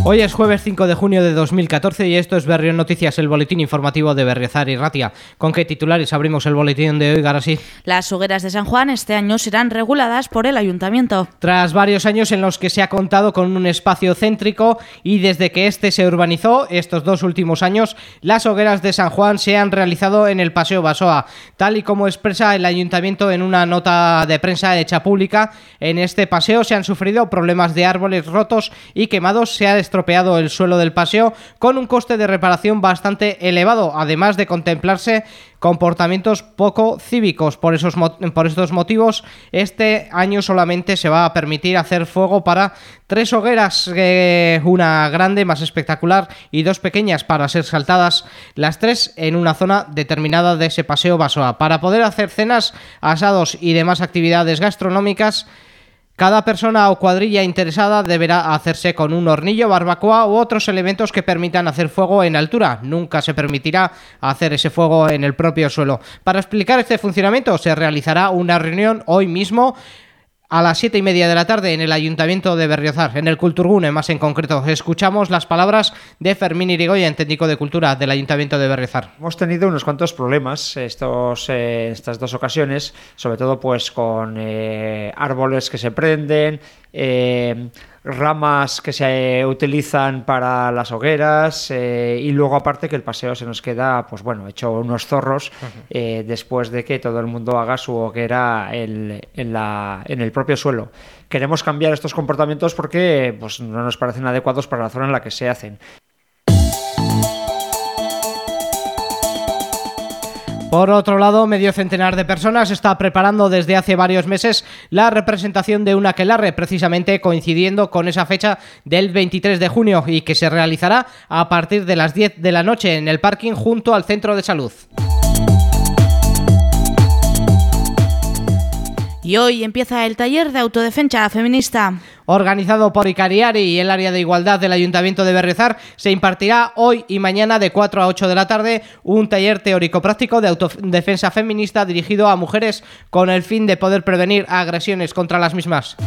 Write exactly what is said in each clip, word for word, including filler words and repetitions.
Hoy es jueves cinco de junio de dos mil catorce y esto es Berrión Noticias, el boletín informativo de Berriozar y Ratia. ¿Con qué titulares abrimos el boletín de hoy, Garasi? Las hogueras de San Juan este año serán reguladas por el Ayuntamiento. Tras varios años en los que se ha contado con un espacio céntrico y desde que este se urbanizó, estos dos últimos años, las hogueras de San Juan se han realizado en el Paseo Basoa. Tal y como expresa el Ayuntamiento en una nota de prensa hecha pública, en este paseo se han sufrido problemas de árboles rotos y quemados, se ha estropeado el suelo del paseo con un coste de reparación bastante elevado, además de contemplarse comportamientos poco cívicos. Por esos, por estos motivos, este año solamente se va a permitir hacer fuego para tres hogueras, eh, una grande, más espectacular, y dos pequeñas para ser saltadas, las tres en una zona determinada de ese Paseo Basoa. Para poder hacer cenas, asados y demás actividades gastronómicas, cada persona o cuadrilla interesada deberá hacerse con un hornillo, barbacoa u otros elementos que permitan hacer fuego en altura. Nunca se permitirá hacer ese fuego en el propio suelo. Para explicar este funcionamiento se realizará una reunión hoy mismo a las siete y media de la tarde en el Ayuntamiento de Berriozar, en el Kulturgune más en concreto. Escuchamos las palabras de Fermín Irigoyen, técnico de Cultura del Ayuntamiento de Berriozar. Hemos tenido unos cuantos problemas estos, eh, estas dos ocasiones, sobre todo pues con eh, árboles que se prenden, eh, ramas que se utilizan para las hogueras eh, y luego aparte que el paseo se nos queda pues bueno hecho unos zorros eh, después de que todo el mundo haga su hoguera en, en, la, en el propio suelo. Queremos cambiar estos comportamientos porque pues, no nos parecen adecuados para la zona en la que se hacen. Por otro lado, medio centenar de personas está preparando desde hace varios meses la representación de un aquelarre, precisamente coincidiendo con esa fecha del veintitrés de junio y que se realizará a partir de las diez de la noche en el parking junto al centro de salud. Y hoy empieza el taller de autodefensa feminista. Organizado por Icariari y el área de igualdad del Ayuntamiento de Berriozar, se impartirá hoy y mañana de cuatro a ocho de la tarde un taller teórico-práctico de autodefensa feminista dirigido a mujeres con el fin de poder prevenir agresiones contra las mismas.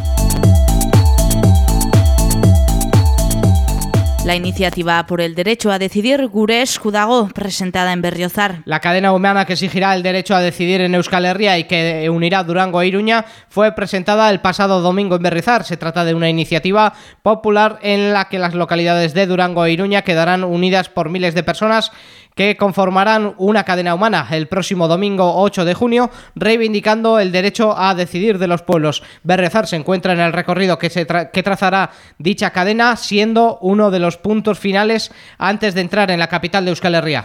La iniciativa por el derecho a decidir Gure Esku dago, presentada en Berriozar. La cadena humana que exigirá el derecho a decidir en Euskal Herria y que unirá Durango e Iruña fue presentada el pasado domingo en Berriozar. Se trata de una iniciativa popular en la que las localidades de Durango e Iruña quedarán unidas por miles de personas que conformarán una cadena humana el próximo domingo ocho de junio, reivindicando el derecho a decidir de los pueblos. Berriozar se encuentra en el recorrido que, se tra- que trazará dicha cadena, siendo uno de los puntos finales antes de entrar en la capital de Euskal Herria.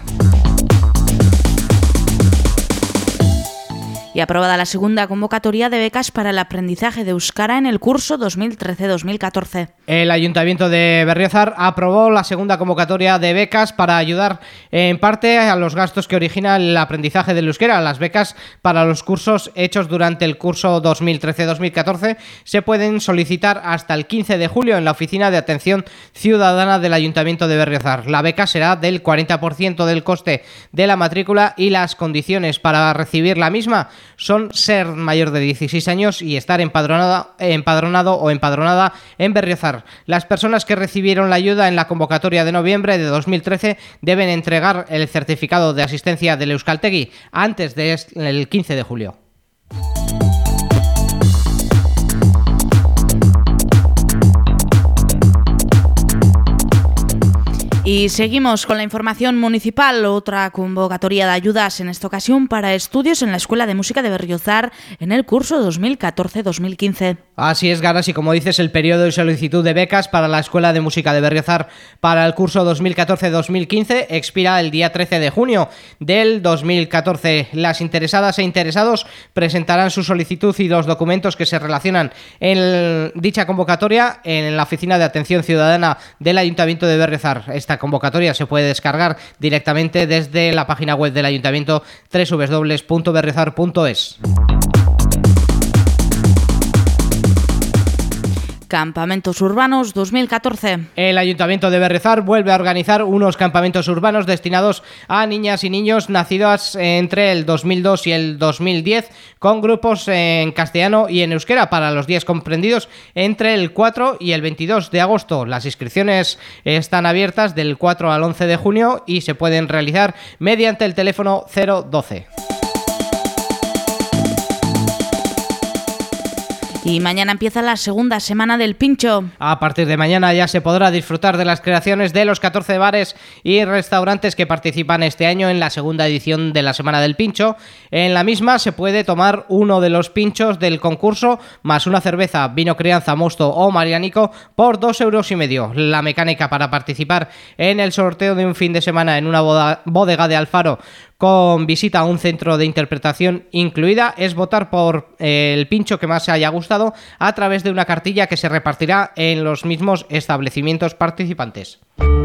Y aprobada la segunda convocatoria de becas para el aprendizaje de euskara en el curso dos mil trece dos mil catorce. El Ayuntamiento de Berriozar aprobó la segunda convocatoria de becas para ayudar en parte a los gastos que origina el aprendizaje del euskera. Las becas para los cursos hechos durante el curso dos mil trece dos mil catorce se pueden solicitar hasta el quince de julio en la Oficina de Atención Ciudadana del Ayuntamiento de Berriozar. La beca será del cuarenta por ciento del coste de la matrícula y las condiciones para recibir la misma son ser mayor de dieciséis años y estar empadronado, empadronado o empadronada en Berriozar. Las personas que recibieron la ayuda en la convocatoria de noviembre de dos mil trece deben entregar el certificado de asistencia del Euskaltegi antes del quince de julio. Y seguimos con la información municipal, otra convocatoria de ayudas, en esta ocasión para estudios en la Escuela de Música de Berriozar en el curso dos mil catorce dos mil quince. Así es, Garas, y como dices, el periodo de solicitud de becas para la Escuela de Música de Berriozar para el curso dos mil catorce dos mil quince expira el día trece de junio del dos mil catorce. Las interesadas e interesados presentarán su solicitud y los documentos que se relacionan en dicha convocatoria en la Oficina de Atención Ciudadana del Ayuntamiento de Berriozar. Esta convocatoria se puede descargar directamente desde la página web del Ayuntamiento doble u doble u doble u punto berriozar punto es. Campamentos Urbanos dos mil catorce. El Ayuntamiento de Berriozar vuelve a organizar unos campamentos urbanos destinados a niñas y niños nacidos entre el dos mil dos y el dos mil diez, con grupos en castellano y en euskera para los días comprendidos entre el cuatro y el veintidós de agosto. Las inscripciones están abiertas del cuatro al once de junio y se pueden realizar mediante el teléfono cero doce. Y mañana empieza la segunda semana del Pincho. A partir de mañana ya se podrá disfrutar de las creaciones de los catorce bares y restaurantes que participan este año en la segunda edición de la Semana del Pincho. En la misma se puede tomar uno de los pinchos del concurso más una cerveza, vino crianza, mosto o marianico por dos euros y medio. La mecánica para participar en el sorteo de un fin de semana en una boda, bodega de Alfaro con visita a un centro de interpretación incluida es votar por el pincho que más se haya gustado a través de una cartilla que se repartirá en los mismos establecimientos participantes.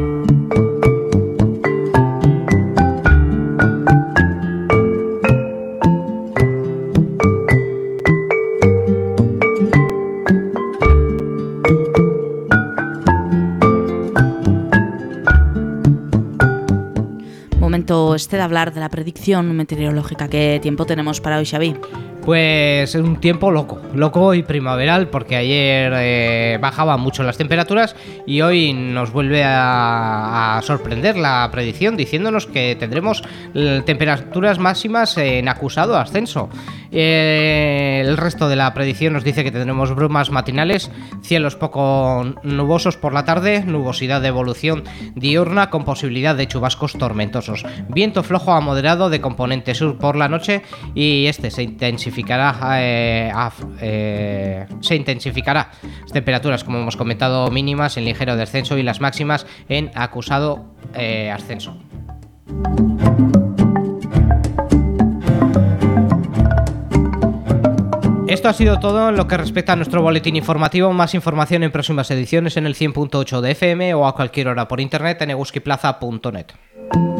Momento este de hablar de la predicción meteorológica. ¿Qué tiempo tenemos para hoy, Xavi? Pues un tiempo loco, loco y primaveral, porque ayer eh, bajaban mucho las temperaturas y hoy nos vuelve a, a sorprender la predicción diciéndonos que tendremos temperaturas máximas en acusado ascenso. Eh, el resto de la predicción nos dice que tendremos brumas matinales, cielos poco nubosos por la tarde, nubosidad de evolución diurna con posibilidad de chubascos tormentosos, viento flojo a moderado de componente sur por la noche y este se intensificará Eh, a, eh, se intensificará. Las temperaturas, como hemos comentado, mínimas en ligero descenso y las máximas en acusado eh, ascenso. Esto ha sido todo en lo que respecta a nuestro boletín informativo. Más información en próximas ediciones en el cien punto ocho de F M o a cualquier hora por internet en eguskiplaza punto net.